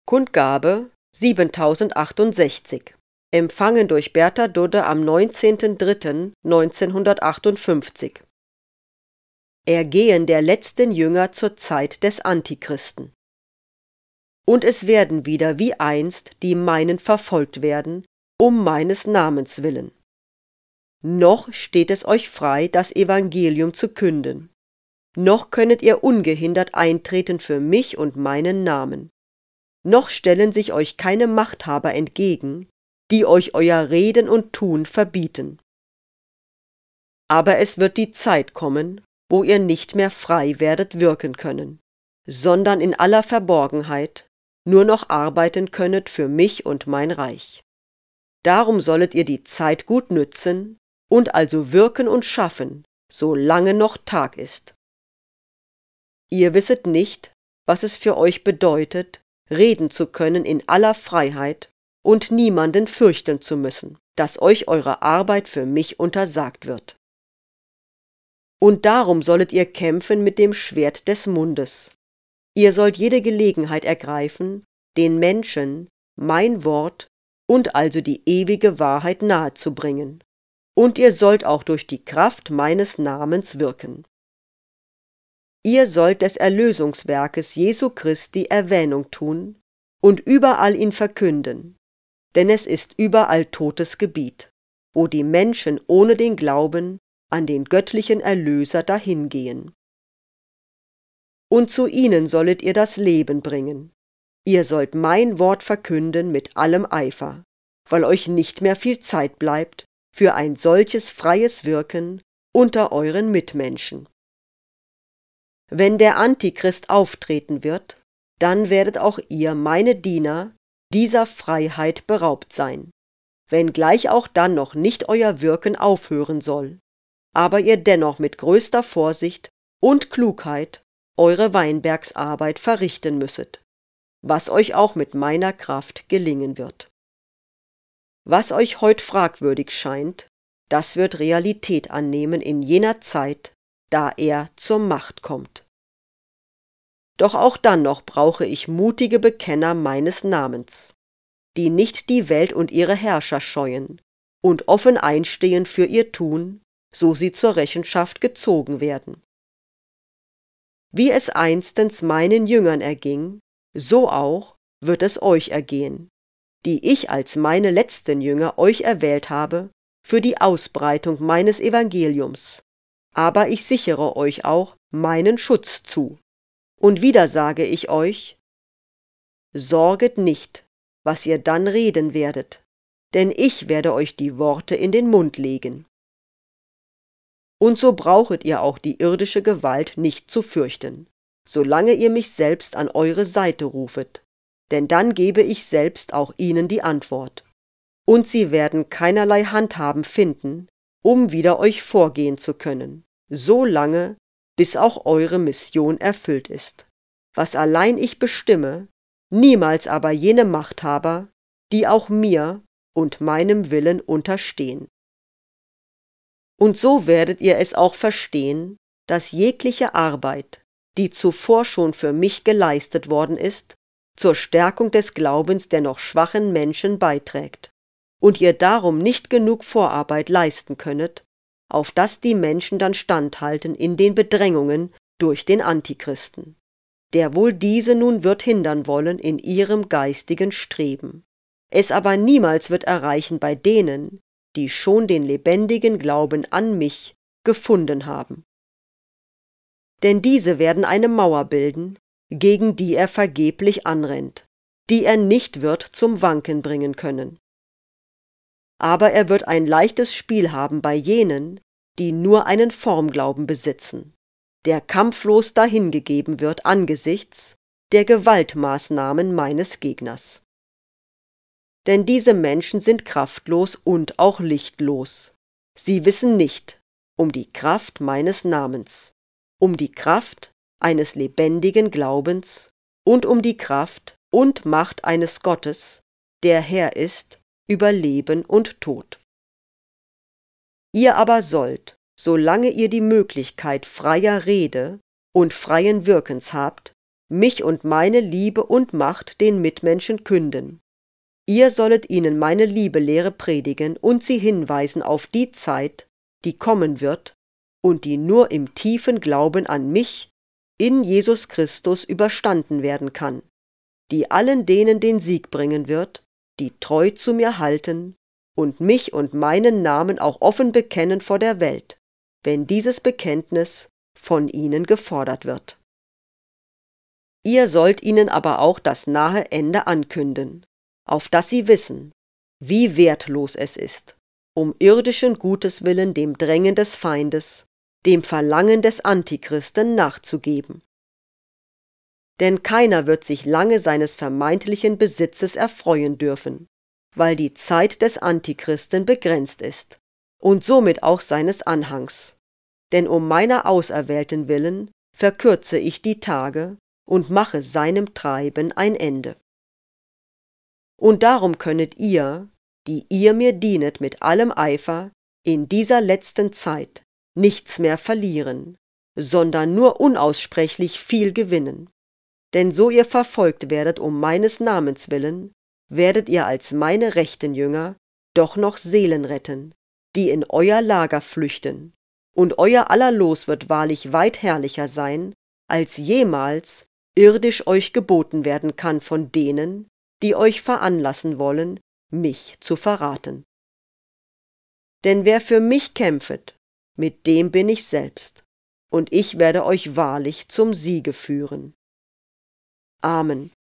Kundgabe 7068. Empfangen durch Bertha Dudde am 19.03.1958. Ergehen der letzten Jünger zur Zeit des Antichristen. Und es werden wieder wie einst die meinen verfolgt werden, um meines Namens willen. Noch steht es euch frei, das Evangelium zu künden. Noch könnet ihr ungehindert eintreten für mich und meinen Namen. Noch stellen sich euch keine Machthaber entgegen, die euch euer Reden und Tun verbieten. Aber es wird die Zeit kommen, wo ihr nicht mehr frei werdet wirken können, sondern in aller Verborgenheit nur noch arbeiten könnet für mich und mein Reich. Darum sollet ihr die Zeit gut nützen und also wirken und schaffen, solange noch Tag ist. Ihr wisset nicht, was es für euch bedeutet, reden zu können in aller Freiheit und niemanden fürchten zu müssen, dass euch eure Arbeit für mich untersagt wird. Und darum sollet ihr kämpfen mit dem Schwert des Mundes. Ihr sollt jede Gelegenheit ergreifen, den Menschen mein Wort und also die ewige Wahrheit nahezubringen. Und ihr sollt auch durch die Kraft meines Namens wirken. Ihr sollt des Erlösungswerkes Jesu Christi Erwähnung tun und überall ihn verkünden, denn es ist überall totes Gebiet, wo die Menschen ohne den Glauben an den göttlichen Erlöser dahingehen. Und zu ihnen sollet ihr das Leben bringen. Ihr sollt mein Wort verkünden mit allem Eifer, weil euch nicht mehr viel Zeit bleibt für ein solches freies Wirken unter euren Mitmenschen. Wenn der Antichrist auftreten wird, dann werdet auch ihr, meine Diener, dieser Freiheit beraubt sein, wenngleich auch dann noch nicht euer Wirken aufhören soll, aber ihr dennoch mit größter Vorsicht und Klugheit eure Weinbergsarbeit verrichten müsset, was euch auch mit meiner Kraft gelingen wird. Was euch heut fragwürdig scheint, das wird Realität annehmen in jener Zeit, da er zur Macht kommt. Doch auch dann noch brauche ich mutige Bekenner meines Namens, die nicht die Welt und ihre Herrscher scheuen und offen einstehen für ihr Tun, so sie zur Rechenschaft gezogen werden. Wie es einstens meinen Jüngern erging, so auch wird es euch ergehen, die ich als meine letzten Jünger euch erwählt habe für die Ausbreitung meines Evangeliums. Aber ich sichere euch auch meinen Schutz zu. Und wieder sage ich euch, sorget nicht, was ihr dann reden werdet, denn ich werde euch die Worte in den Mund legen. Und so brauchet ihr auch die irdische Gewalt nicht zu fürchten, solange ihr mich selbst an eure Seite rufet, denn dann gebe ich selbst auch ihnen die Antwort. Und sie werden keinerlei Handhaben finden, um wider euch vorgehen zu können, so lange, bis auch eure Mission erfüllt ist. Was allein ich bestimme, niemals aber jene Machthaber, die auch mir und meinem Willen unterstehen. Und so werdet ihr es auch verstehen, dass jegliche Arbeit, die zuvor schon für mich geleistet worden ist, zur Stärkung des Glaubens der noch schwachen Menschen beiträgt, und ihr darum nicht genug Vorarbeit leisten könnet, auf dass die Menschen dann standhalten in den Bedrängungen durch den Antichristen, der wohl diese nun wird hindern wollen in ihrem geistigen Streben, es aber niemals wird erreichen bei denen, die schon den lebendigen Glauben an mich gefunden haben. Denn diese werden eine Mauer bilden, gegen die er vergeblich anrennt, die er nicht wird zum Wanken bringen können. Aber er wird ein leichtes Spiel haben bei jenen, die nur einen Formglauben besitzen, der kampflos dahingegeben wird angesichts der Gewaltmaßnahmen meines Gegners. Denn diese Menschen sind kraftlos und auch lichtlos. Sie wissen nicht um die Kraft meines Namens, um die Kraft eines lebendigen Glaubens und um die Kraft und Macht eines Gottes, der Herr ist über Leben und Tod. Ihr aber sollt, solange ihr die Möglichkeit freier Rede und freien Wirkens habt, mich und meine Liebe und Macht den Mitmenschen künden. Ihr sollet ihnen meine Liebelehre predigen und sie hinweisen auf die Zeit, die kommen wird und die nur im tiefen Glauben an mich in Jesus Christus überstanden werden kann, die allen denen den Sieg bringen wird, die treu zu mir halten und mich und meinen Namen auch offen bekennen vor der Welt, wenn dieses Bekenntnis von ihnen gefordert wird. Ihr sollt ihnen aber auch das nahe Ende ankünden, auf das sie wissen, wie wertlos es ist, um irdischen Gutes willen dem Drängen des Feindes, dem Verlangen des Antichristen nachzugeben. Denn keiner wird sich lange seines vermeintlichen Besitzes erfreuen dürfen, weil die Zeit des Antichristen begrenzt ist, und somit auch seines Anhangs. Denn um meiner Auserwählten willen verkürze ich die Tage und mache seinem Treiben ein Ende. Und darum könnet ihr, die ihr mir dienet mit allem Eifer, in dieser letzten Zeit nichts mehr verlieren, sondern nur unaussprechlich viel gewinnen. Denn so ihr verfolgt werdet um meines Namens willen, werdet ihr als meine rechten Jünger doch noch Seelen retten, die in euer Lager flüchten, und euer aller Los wird wahrlich weit herrlicher sein, als jemals irdisch euch geboten werden kann von denen, die euch veranlassen wollen, mich zu verraten. Denn wer für mich kämpfet, mit dem bin ich selbst, und ich werde euch wahrlich zum Siege führen. Amen.